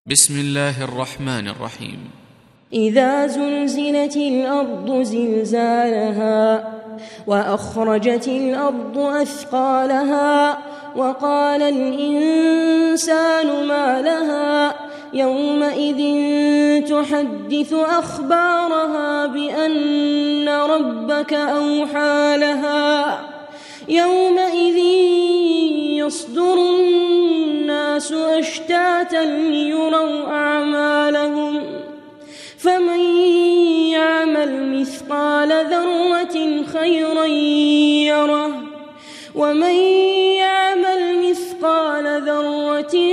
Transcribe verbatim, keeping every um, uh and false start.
بسم الله الرحمن الرحيم. إذا زلزلت الأرض زلزالها وأخرجت الأرض أثقالها وقال الإنسان ما لها يومئذ تحدث أخبارها بأن ربك أوحى لها يومئذ يصدر الناس أشتاتا ليروا أعمالهم فمن يعمل مثقال ذرة خيرا يره ومن يعمل مثقال ذرة